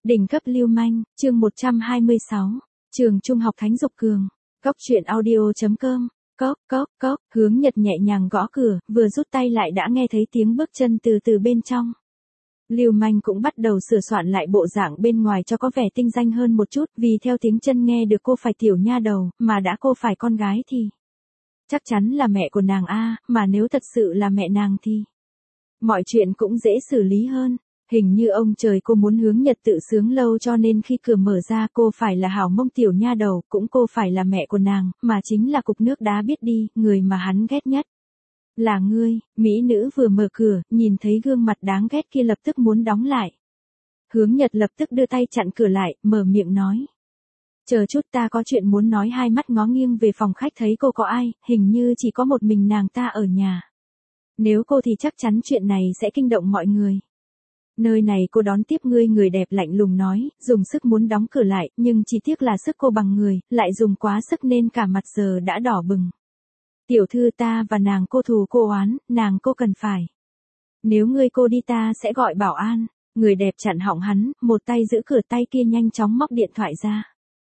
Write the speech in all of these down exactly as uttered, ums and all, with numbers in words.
Đỉnh cấp lưu manh, chương một trăm hai mươi sáu, trường trung học Thánh Dục Cường, cốc truyện audio chấm com, cốc, cốc, cốc, Hướng Nhật nhẹ nhàng gõ cửa, vừa rút tay lại đã nghe thấy tiếng bước chân từ từ bên trong. Lưu manh cũng bắt đầu sửa soạn lại bộ dạng bên ngoài cho có vẻ tinh danh hơn một chút, vì theo tiếng chân nghe được cô phải tiểu nha đầu, mà đã cô phải con gái thì chắc chắn là mẹ của nàng a, mà nếu thật sự là mẹ nàng thì mọi chuyện cũng dễ xử lý hơn. Hình như ông trời cô muốn Hướng Nhật tự sướng lâu cho nên khi cửa mở ra cô phải là hảo mông tiểu nha đầu, cũng cô phải là mẹ của nàng, mà chính là cục nước đá biết đi, người mà hắn ghét nhất. Là ngươi, mỹ nữ vừa mở cửa, nhìn thấy gương mặt đáng ghét kia lập tức muốn đóng lại. Hướng Nhật lập tức đưa tay chặn cửa lại, mở miệng nói. Chờ chút, ta có chuyện muốn nói. Hai mắt ngó nghiêng về phòng khách thấy cô có ai, hình như chỉ có một mình nàng ta ở nhà. Nếu cô thì chắc chắn chuyện này sẽ kinh động mọi người. Nơi này cô đón tiếp ngươi, người đẹp lạnh lùng nói, dùng sức muốn đóng cửa lại, nhưng chỉ tiếc là sức cô bằng người, lại dùng quá sức nên cả mặt giờ đã đỏ bừng. Tiểu thư, ta và nàng cô thù cô oán, nàng cô cần phải. Nếu ngươi cô đi ta sẽ gọi bảo an. Người đẹp chặn họng hắn, một tay giữ cửa, tay kia nhanh chóng móc điện thoại ra.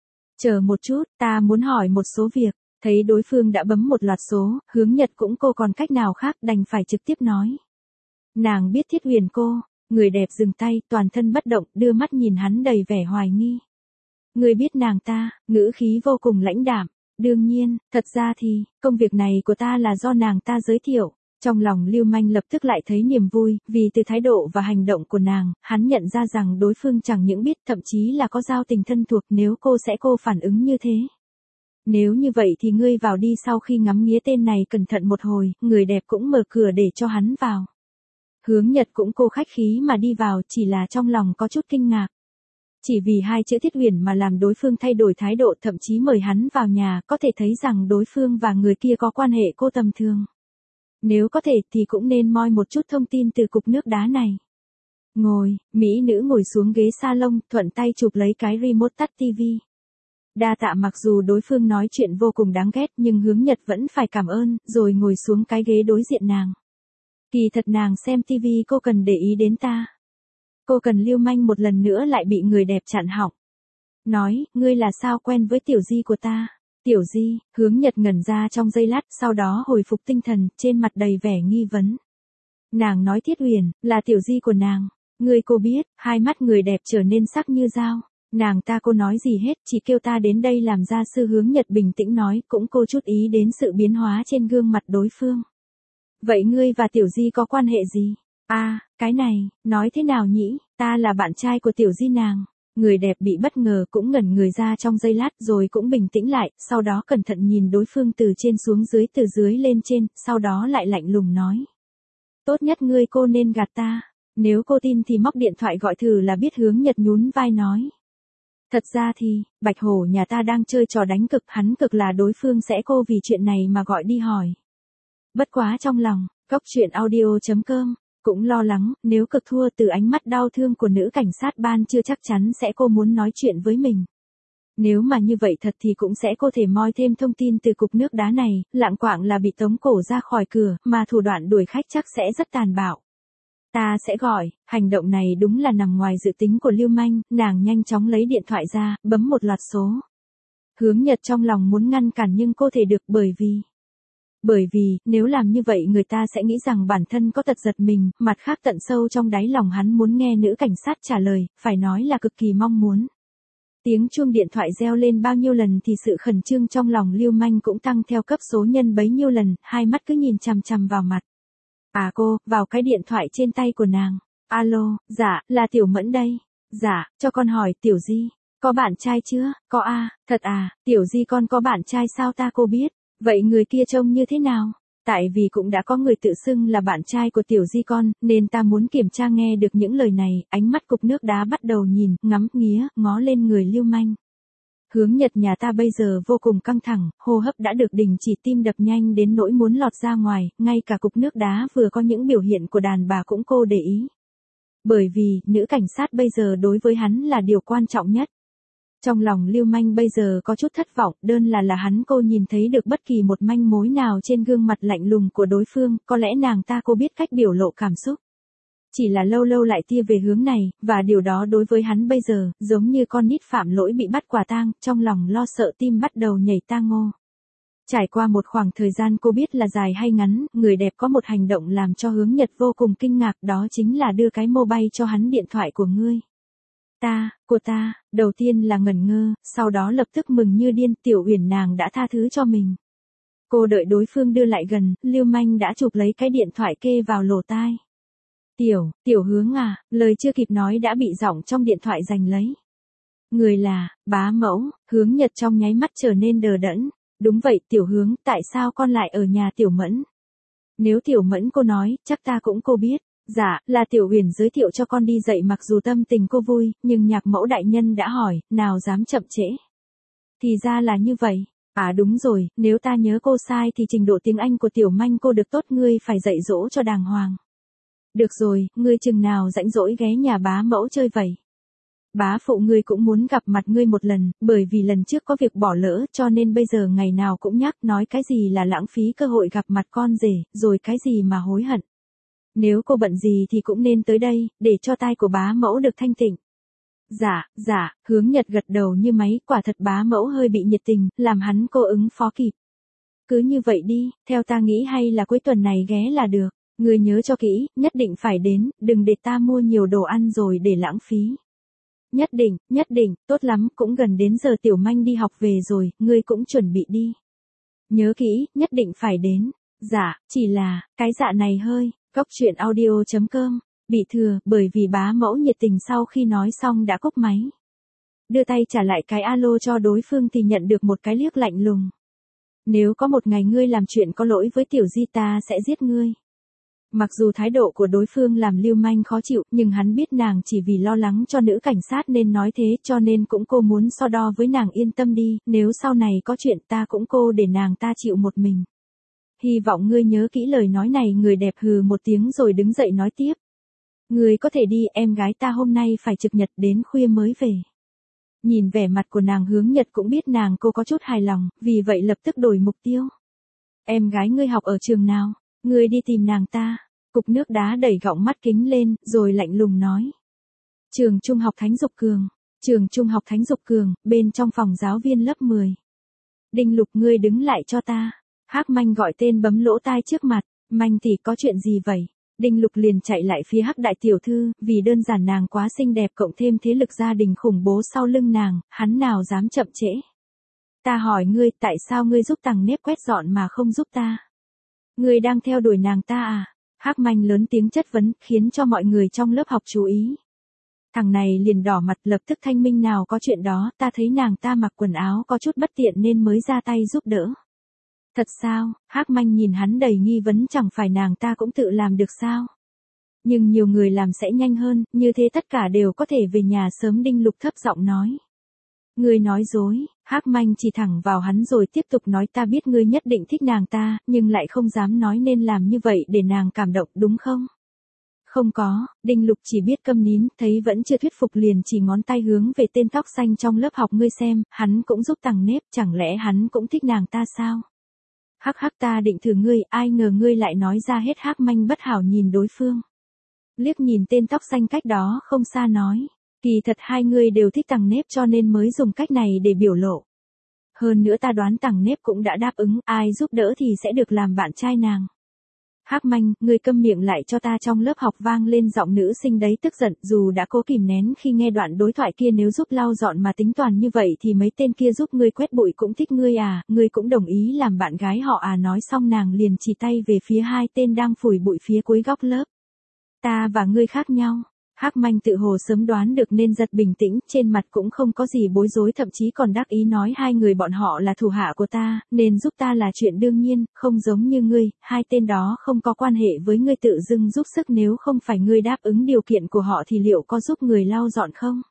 Chờ một chút, ta muốn hỏi một số việc. Thấy đối phương đã bấm một loạt số, Hướng Nhật cũng cô còn cách nào khác đành phải trực tiếp nói. Nàng biết Thiết Huyền cô. Người đẹp dừng tay, toàn thân bất động, đưa mắt nhìn hắn đầy vẻ hoài nghi. Ngươi biết nàng ta, ngữ khí vô cùng lãnh đạm. Đương nhiên, thật ra thì, công việc này của ta là do nàng ta giới thiệu. Trong lòng lưu manh lập tức lại thấy niềm vui, vì từ thái độ và hành động của nàng, hắn nhận ra rằng đối phương chẳng những biết, thậm chí là có giao tình thân thuộc. Nếu cô sẽ cô phản ứng như thế. Nếu như vậy thì ngươi vào đi. Sau khi ngắm nghía tên này cẩn thận một hồi, người đẹp cũng mở cửa để cho hắn vào. Hướng Nhật cũng cô khách khí mà đi vào, chỉ là trong lòng có chút kinh ngạc. Chỉ vì hai chữ Thiết Huyền mà làm đối phương thay đổi thái độ, thậm chí mời hắn vào nhà, có thể thấy rằng đối phương và người kia có quan hệ cô tầm thường. Nếu có thể thì cũng nên moi một chút thông tin từ cục nước đá này. Ngồi, mỹ nữ ngồi xuống ghế salon, thuận tay chụp lấy cái remote tắt tivi. Đa tạ. Mặc dù đối phương nói chuyện vô cùng đáng ghét nhưng Hướng Nhật vẫn phải cảm ơn, rồi ngồi xuống cái ghế đối diện nàng. Kỳ thật nàng xem tivi cô cần để ý đến ta. Cô cần lưu manh một lần nữa lại bị người đẹp chặn họng. Nói, ngươi là sao quen với tiểu di của ta? Tiểu di, Hướng Nhật ngẩn ra trong giây lát, sau đó hồi phục tinh thần, trên mặt đầy vẻ nghi vấn. Nàng nói Thiết Huyền, là tiểu di của nàng. Ngươi cô biết, hai mắt người đẹp trở nên sắc như dao. Nàng ta cô nói gì hết, chỉ kêu ta đến đây làm gia sư. Hướng Nhật bình tĩnh nói, cũng cô chút ý đến sự biến hóa trên gương mặt đối phương. Vậy ngươi và tiểu di có quan hệ gì? À, cái này, nói thế nào nhỉ, ta là bạn trai của tiểu di nàng. Người đẹp bị bất ngờ cũng ngẩn người ra trong giây lát rồi cũng bình tĩnh lại, sau đó cẩn thận nhìn đối phương từ trên xuống dưới, từ dưới lên trên, sau đó lại lạnh lùng nói. Tốt nhất ngươi cô nên gạt ta, nếu cô tin thì móc điện thoại gọi thử là biết. Hướng Nhật nhún vai nói. Thật ra thì, Bạch Hổ nhà ta đang chơi trò đánh cực, hắn cực là đối phương sẽ cô vì chuyện này mà gọi đi hỏi. Bất quá trong lòng, cốc truyện audio chấm com, cũng lo lắng, nếu cực thua từ ánh mắt đau thương của nữ cảnh sát ban chưa chắc chắn sẽ cô muốn nói chuyện với mình. Nếu mà như vậy thật thì cũng sẽ cô thể moi thêm thông tin từ cục nước đá này, lạng quạng là bị tống cổ ra khỏi cửa, mà thủ đoạn đuổi khách chắc sẽ rất tàn bạo. Ta sẽ gọi, hành động này đúng là nằm ngoài dự tính của lưu manh, nàng nhanh chóng lấy điện thoại ra, bấm một loạt số. Hướng Nhật trong lòng muốn ngăn cản nhưng cô thể được bởi vì... Bởi vì, nếu làm như vậy người ta sẽ nghĩ rằng bản thân có tật giật mình, mặt khác tận sâu trong đáy lòng hắn muốn nghe nữ cảnh sát trả lời, phải nói là cực kỳ mong muốn. Tiếng chuông điện thoại reo lên bao nhiêu lần thì sự khẩn trương trong lòng lưu manh cũng tăng theo cấp số nhân bấy nhiêu lần, hai mắt cứ nhìn chằm chằm vào mặt. À cô, vào cái điện thoại trên tay của nàng. Alo, dạ, là Tiểu Mẫn đây. Dạ, cho con hỏi Tiểu Di, có bạn trai chưa? Có à, thật à, Tiểu Di con có bạn trai sao ta cô biết. Vậy người kia trông như thế nào? Tại vì cũng đã có người tự xưng là bạn trai của tiểu di con, nên ta muốn kiểm tra. Nghe được những lời này, ánh mắt cục nước đá bắt đầu nhìn, ngắm, nghía, ngó lên người lưu manh. Hướng Nhật nhà ta bây giờ vô cùng căng thẳng, hô hấp đã được đình chỉ, tim đập nhanh đến nỗi muốn lọt ra ngoài, ngay cả cục nước đá vừa có những biểu hiện của đàn bà cũng cô để ý. Bởi vì, nữ cảnh sát bây giờ đối với hắn là điều quan trọng nhất. Trong lòng lưu manh bây giờ có chút thất vọng, đơn là là hắn cô nhìn thấy được bất kỳ một manh mối nào trên gương mặt lạnh lùng của đối phương, có lẽ nàng ta cô biết cách biểu lộ cảm xúc. Chỉ là lâu lâu lại tia về hướng này, và điều đó đối với hắn bây giờ, giống như con nít phạm lỗi bị bắt quả tang, trong lòng lo sợ tim bắt đầu nhảy tang ngô. Trải qua một khoảng thời gian cô biết là dài hay ngắn, người đẹp có một hành động làm cho Hướng Nhật vô cùng kinh ngạc, đó chính là đưa cái mobile cho hắn điện thoại của ngươi. Ta, của ta, đầu tiên là ngẩn ngơ, sau đó lập tức mừng như điên, Tiểu Uyển nàng đã tha thứ cho mình. Cô đợi đối phương đưa lại gần, lưu manh đã chụp lấy cái điện thoại kê vào lỗ tai. Tiểu, Tiểu Hướng à, lời chưa kịp nói đã bị giọng trong điện thoại giành lấy. Người là, bá mẫu, Hướng Nhật trong nháy mắt trở nên đờ đẫn. Đúng vậy Tiểu Hướng, tại sao con lại ở nhà Tiểu Mẫn? Nếu Tiểu Mẫn cô nói, chắc ta cũng cô biết. Dạ, là Tiểu Uyển giới thiệu cho con đi dạy, mặc dù tâm tình cô vui, nhưng nhạc mẫu đại nhân đã hỏi, nào dám chậm trễ. Thì ra là như vậy. À đúng rồi, nếu ta nhớ cô sai thì trình độ tiếng Anh của Tiểu Manh cô được tốt, ngươi phải dạy dỗ cho đàng hoàng. Được rồi, ngươi chừng nào rảnh rỗi ghé nhà bá mẫu chơi vậy? Bá phụ ngươi cũng muốn gặp mặt ngươi một lần, bởi vì lần trước có việc bỏ lỡ, cho nên bây giờ ngày nào cũng nhắc, nói cái gì là lãng phí cơ hội gặp mặt con rể, rồi cái gì mà hối hận. Nếu cô bận gì thì cũng nên tới đây, để cho tai của bá mẫu được thanh tịnh. Dạ, dạ, Hướng Nhật gật đầu như máy, quả thật bá mẫu hơi bị nhiệt tình, làm hắn cô ứng phó kịp. Cứ như vậy đi, theo ta nghĩ hay là cuối tuần này ghé là được, ngươi nhớ cho kỹ, nhất định phải đến, đừng để ta mua nhiều đồ ăn rồi để lãng phí. Nhất định, nhất định, tốt lắm, cũng gần đến giờ Tiểu Manh đi học về rồi, ngươi cũng chuẩn bị đi. Nhớ kỹ, nhất định phải đến. Dạ, chỉ là, cái dạ này hơi, cóc truyện audio chấm com, bị thừa, bởi vì bá mẫu nhiệt tình sau khi nói xong đã cúp máy. Đưa tay trả lại cái alo cho đối phương thì nhận được một cái liếc lạnh lùng. Nếu có một ngày ngươi làm chuyện có lỗi với Tiểu Di ta sẽ giết ngươi. Mặc dù thái độ của đối phương làm Lưu Manh khó chịu, nhưng hắn biết nàng chỉ vì lo lắng cho nữ cảnh sát nên nói thế, cho nên cũng cô muốn so đo với nàng, yên tâm đi, nếu sau này có chuyện ta cũng cô để nàng ta chịu một mình. Hy vọng ngươi nhớ kỹ lời nói này. Người đẹp hừ một tiếng rồi đứng dậy nói tiếp. Ngươi có thể đi, em gái ta hôm nay phải trực nhật đến khuya mới về. Nhìn vẻ mặt của nàng, Hướng Nhật cũng biết nàng cô có chút hài lòng, vì vậy lập tức đổi mục tiêu. Em gái ngươi học ở trường nào? Ngươi đi tìm nàng ta. Cục nước đá đẩy gọng mắt kính lên, rồi lạnh lùng nói. Trường Trung học Thánh Dục Cường. Trường Trung học Thánh Dục Cường, bên trong phòng giáo viên lớp mười. Đinh Lục, ngươi đứng lại cho ta. Hắc Manh gọi tên bấm lỗ tai trước mặt. Manh tỷ, có chuyện gì vậy? Đinh Lục liền chạy lại phía Hắc đại tiểu thư, vì đơn giản nàng quá xinh đẹp cộng thêm thế lực gia đình khủng bố sau lưng nàng, hắn nào dám chậm trễ. Ta hỏi ngươi, tại sao ngươi giúp Tằng Nếp quét dọn mà không giúp ta? Ngươi đang theo đuổi nàng ta à? Hắc Manh lớn tiếng chất vấn, khiến cho mọi người trong lớp học chú ý. Thằng này liền đỏ mặt, lập tức thanh minh, nào có chuyện đó, ta thấy nàng ta mặc quần áo có chút bất tiện nên mới ra tay giúp đỡ. Thật sao? Hắc Manh nhìn hắn đầy nghi vấn, chẳng phải nàng ta cũng tự làm được sao? Nhưng nhiều người làm sẽ nhanh hơn, như thế tất cả đều có thể về nhà sớm. Đinh Lục thấp giọng nói. Ngươi nói dối. Hắc Manh chỉ thẳng vào hắn rồi tiếp tục nói, ta biết ngươi nhất định thích nàng ta, nhưng lại không dám nói nên làm như vậy để nàng cảm động, đúng không? Không có. Đinh Lục chỉ biết câm nín, thấy vẫn chưa thuyết phục liền chỉ ngón tay hướng về tên tóc xanh trong lớp học, ngươi xem, hắn cũng giúp Tằng Nếp, chẳng lẽ hắn cũng thích nàng ta sao? Hắc hắc, ta định thử ngươi, ai ngờ ngươi lại nói ra hết. Hắc Manh bất hảo nhìn đối phương. Liếc nhìn tên tóc xanh cách đó không xa nói. Kỳ thật hai người đều thích Tằng Nếp cho nên mới dùng cách này để biểu lộ. Hơn nữa ta đoán Tằng Nếp cũng đã đáp ứng, ai giúp đỡ thì sẽ được làm bạn trai nàng. Hắc Manh, ngươi câm miệng lại cho ta. Trong lớp học vang lên giọng nữ sinh đấy tức giận, dù đã cố kìm nén khi nghe đoạn đối thoại kia, nếu giúp lau dọn mà tính toàn như vậy thì mấy tên kia giúp ngươi quét bụi cũng thích ngươi à, ngươi cũng đồng ý làm bạn gái họ à? Nói xong nàng liền chỉ tay về phía hai tên đang phủi bụi phía cuối góc lớp. Ta và ngươi khác nhau. Hắc Manh tự hồ sớm đoán được nên giật bình tĩnh, trên mặt cũng không có gì bối rối, thậm chí còn đắc ý nói, hai người bọn họ là thủ hạ của ta, nên giúp ta là chuyện đương nhiên, không giống như ngươi, hai tên đó không có quan hệ với ngươi tự dưng giúp sức, nếu không phải ngươi đáp ứng điều kiện của họ thì liệu có giúp người lau dọn không?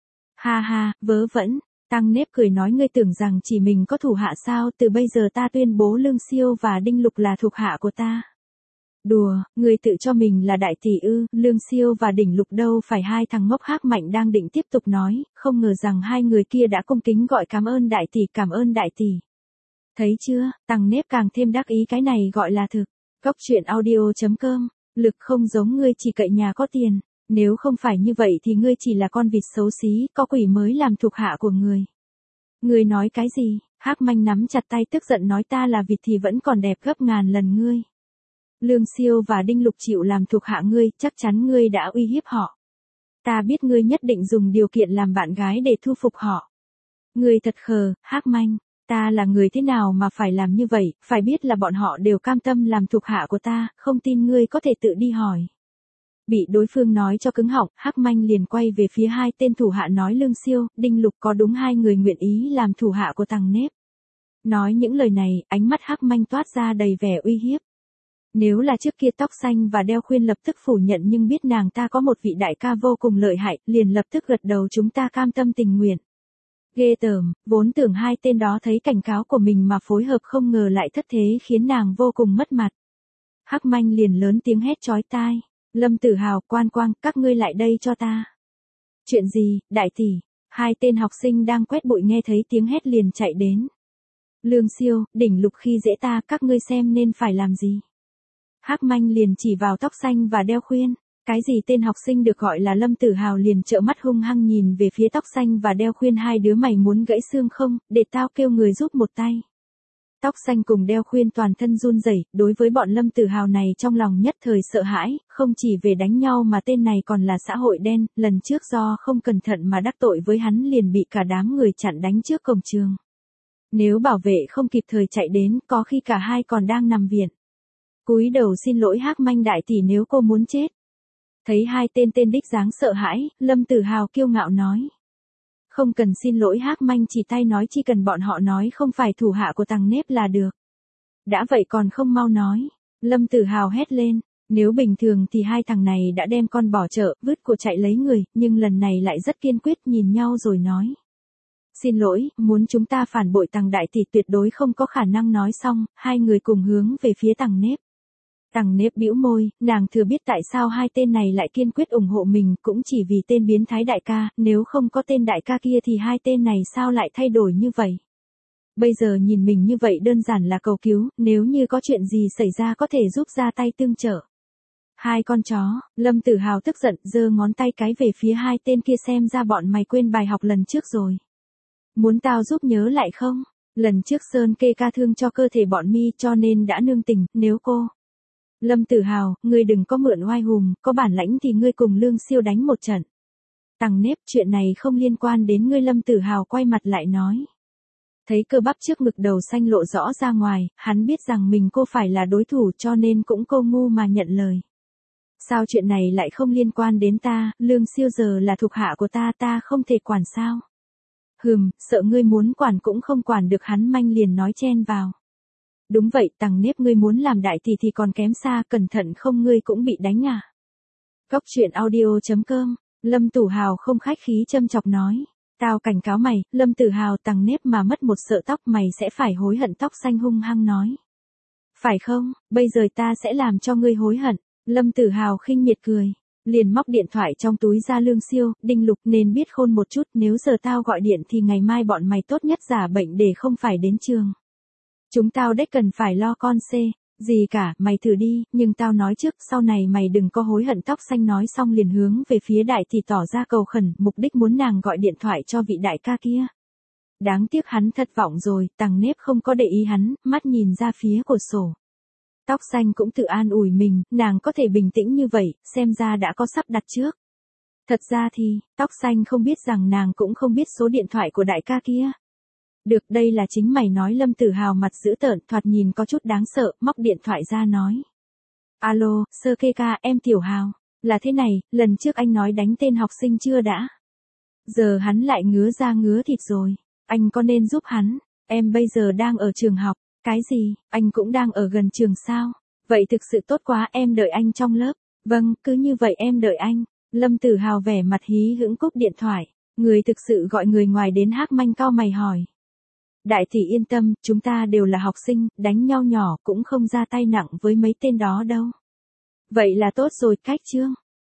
Ha ha, vớ vẩn. Tằng Nếp cười nói, ngươi tưởng rằng chỉ mình có thủ hạ sao? Từ bây giờ ta tuyên bố Lương Siêu và Đinh Lục là thuộc hạ của ta. Đùa, người tự cho mình là đại tỷ ư? Lương Siêu và Đỉnh Lục đâu phải hai thằng ngốc. Hắc Mạnh đang định tiếp tục nói, không ngờ rằng hai người kia đã cung kính gọi cảm ơn đại tỷ, cảm ơn đại tỷ. Thấy chưa, Tằng Nếp càng thêm đắc ý, cái này gọi là thực. Cóc truyện audio chấm com Lực không giống ngươi chỉ cậy nhà có tiền, nếu không phải như vậy thì ngươi chỉ là con vịt xấu xí, có quỷ mới làm thuộc hạ của người. Ngươi nói cái gì? Hắc Manh nắm chặt tay tức giận nói ta là vịt thì vẫn còn đẹp gấp ngàn lần ngươi. Lương Siêu và Đinh Lục chịu làm thuộc hạ ngươi, chắc chắn ngươi đã uy hiếp họ. Ta biết ngươi nhất định dùng điều kiện làm bạn gái để thu phục họ. Ngươi thật khờ, Hắc Manh, ta là người thế nào mà phải làm như vậy, phải biết là bọn họ đều cam tâm làm thuộc hạ của ta, không tin ngươi có thể tự đi hỏi. Bị đối phương nói cho cứng họng, Hắc Manh liền quay về phía hai tên thủ hạ nói Lương Siêu, Đinh Lục có đúng hai người nguyện ý làm thủ hạ của thằng Nếp. Nói những lời này, ánh mắt Hắc Manh toát ra đầy vẻ uy hiếp. Nếu là trước kia tóc xanh và đeo khuyên lập tức phủ nhận nhưng biết nàng ta có một vị đại ca vô cùng lợi hại, liền lập tức gật đầu chúng ta cam tâm tình nguyện. Ghê tởm, vốn tưởng hai tên đó thấy cảnh cáo của mình mà phối hợp không ngờ lại thất thế khiến nàng vô cùng mất mặt. Hắc Manh liền lớn tiếng hét chói tai. Lâm Tử Hào, Quan Quang, các ngươi lại đây cho ta. Chuyện gì, đại tỷ? Hai tên học sinh đang quét bụi nghe thấy tiếng hét liền chạy đến. Lương Siêu, Đỉnh Lục khi dễ ta, các ngươi xem nên phải làm gì? Hắc Manh liền chỉ vào tóc xanh và đeo khuyên. Cái gì tên học sinh được gọi là Lâm Tử Hào liền trợn mắt hung hăng nhìn về phía tóc xanh và đeo khuyên hai đứa mày muốn gãy xương không, để tao kêu người giúp một tay. Tóc xanh cùng đeo khuyên toàn thân run rẩy, đối với bọn Lâm Tử Hào này trong lòng nhất thời sợ hãi, không chỉ về đánh nhau mà tên này còn là xã hội đen, lần trước do không cẩn thận mà đắc tội với hắn liền bị cả đám người chặn đánh trước cổng trường. Nếu bảo vệ không kịp thời chạy đến, có khi cả hai còn đang nằm viện. Cúi đầu xin lỗi Hắc Manh đại tỷ nếu cô muốn chết. Thấy hai tên tên đích dáng sợ hãi, Lâm Tử Hào kiêu ngạo nói. Không cần xin lỗi Hắc Manh chỉ tay nói chỉ cần bọn họ nói không phải thủ hạ của thằng Nếp là được. Đã vậy còn không mau nói. Lâm Tử Hào hét lên. Nếu bình thường thì hai thằng này đã đem con bỏ chợ, vứt của chạy lấy người, nhưng lần này lại rất kiên quyết nhìn nhau rồi nói. Xin lỗi, muốn chúng ta phản bội thằng đại tỷ tuyệt đối không có khả năng nói xong, hai người cùng hướng về phía thằng Nếp. Thằng Nếp bĩu môi, nàng thừa biết tại sao hai tên này lại kiên quyết ủng hộ mình cũng chỉ vì tên biến thái đại ca, nếu không có tên đại ca kia thì hai tên này sao lại thay đổi như vậy. Bây giờ nhìn mình như vậy đơn giản là cầu cứu, nếu như có chuyện gì xảy ra có thể giúp ra tay tương trợ. Hai con chó, Lâm Tử Hào tức giận giơ ngón tay cái về phía hai tên kia xem ra bọn mày quên bài học lần trước rồi. Muốn tao giúp nhớ lại không? Lần trước Sơn kê ca thương cho cơ thể bọn mi cho nên đã nương tình, nếu cô. Lâm Tử Hào, ngươi đừng có mượn oai hùng, có bản lãnh thì ngươi cùng Lương Siêu đánh một trận. Thằng Nếp, chuyện này không liên quan đến ngươi. Lâm Tử Hào quay mặt lại nói. Thấy cơ bắp trước ngực đầu xanh lộ rõ ra ngoài, hắn biết rằng mình cô phải là đối thủ cho nên cũng cô ngu mà nhận lời. Sao chuyện này lại không liên quan đến ta, Lương Siêu giờ là thuộc hạ của ta, ta không thể quản sao? Hừm, sợ ngươi muốn quản cũng không quản được. Hắn Manh liền nói chen vào. Đúng vậy, thằng Nếp ngươi muốn làm đại tỷ thì còn kém xa, cẩn thận không ngươi cũng bị đánh à. Góc truyện audio chấm com, Lâm Tử Hào không khách khí châm chọc nói. Tao cảnh cáo mày, Lâm Tử Hào, thằng Nếp mà mất một sợi tóc mày sẽ phải hối hận. Tóc xanh hung hăng nói. Phải không, bây giờ ta sẽ làm cho ngươi hối hận. Lâm Tử Hào khinh miệt cười. Liền móc điện thoại trong túi ra Lương Siêu, Đinh Lục nên biết khôn một chút, nếu giờ tao gọi điện thì ngày mai bọn mày tốt nhất giả bệnh để không phải đến trường. Chúng tao đếch cần phải lo con xê, gì cả, mày thử đi, nhưng tao nói trước, sau này mày đừng có hối hận. Tóc xanh nói xong liền hướng về phía đại tỷ tỏ ra cầu khẩn, mục đích muốn nàng gọi điện thoại cho vị đại ca kia. Đáng tiếc hắn thất vọng rồi, thằng Nếp không có để ý hắn, mắt nhìn ra phía cửa sổ. Tóc xanh cũng tự an ủi mình, nàng có thể bình tĩnh như vậy, xem ra đã có sắp đặt trước. Thật ra thì, tóc xanh không biết rằng nàng cũng không biết số điện thoại của đại ca kia. Được, đây là chính mày nói. Lâm Tử Hào mặt dữ tợn, thoạt nhìn có chút đáng sợ, móc điện thoại ra nói. Alo, Sơ Kê ca, em Tiểu Hào. Là thế này, lần trước anh nói đánh tên học sinh chưa đã? Giờ hắn lại ngứa da ngứa thịt rồi. Anh có nên giúp hắn? Em bây giờ đang ở trường học. Cái gì, anh cũng đang ở gần trường sao? Vậy thực sự tốt quá, em đợi anh trong lớp. Vâng, cứ như vậy em đợi anh. Lâm Tử Hào vẻ mặt hí hững cúp điện thoại. Người thực sự gọi người ngoài đến. Hắc Manh cau mày hỏi. Đại tỷ yên tâm, chúng ta đều là học sinh, đánh nhau nhỏ cũng không ra tay nặng với mấy tên đó đâu. Vậy là tốt rồi, cách chương.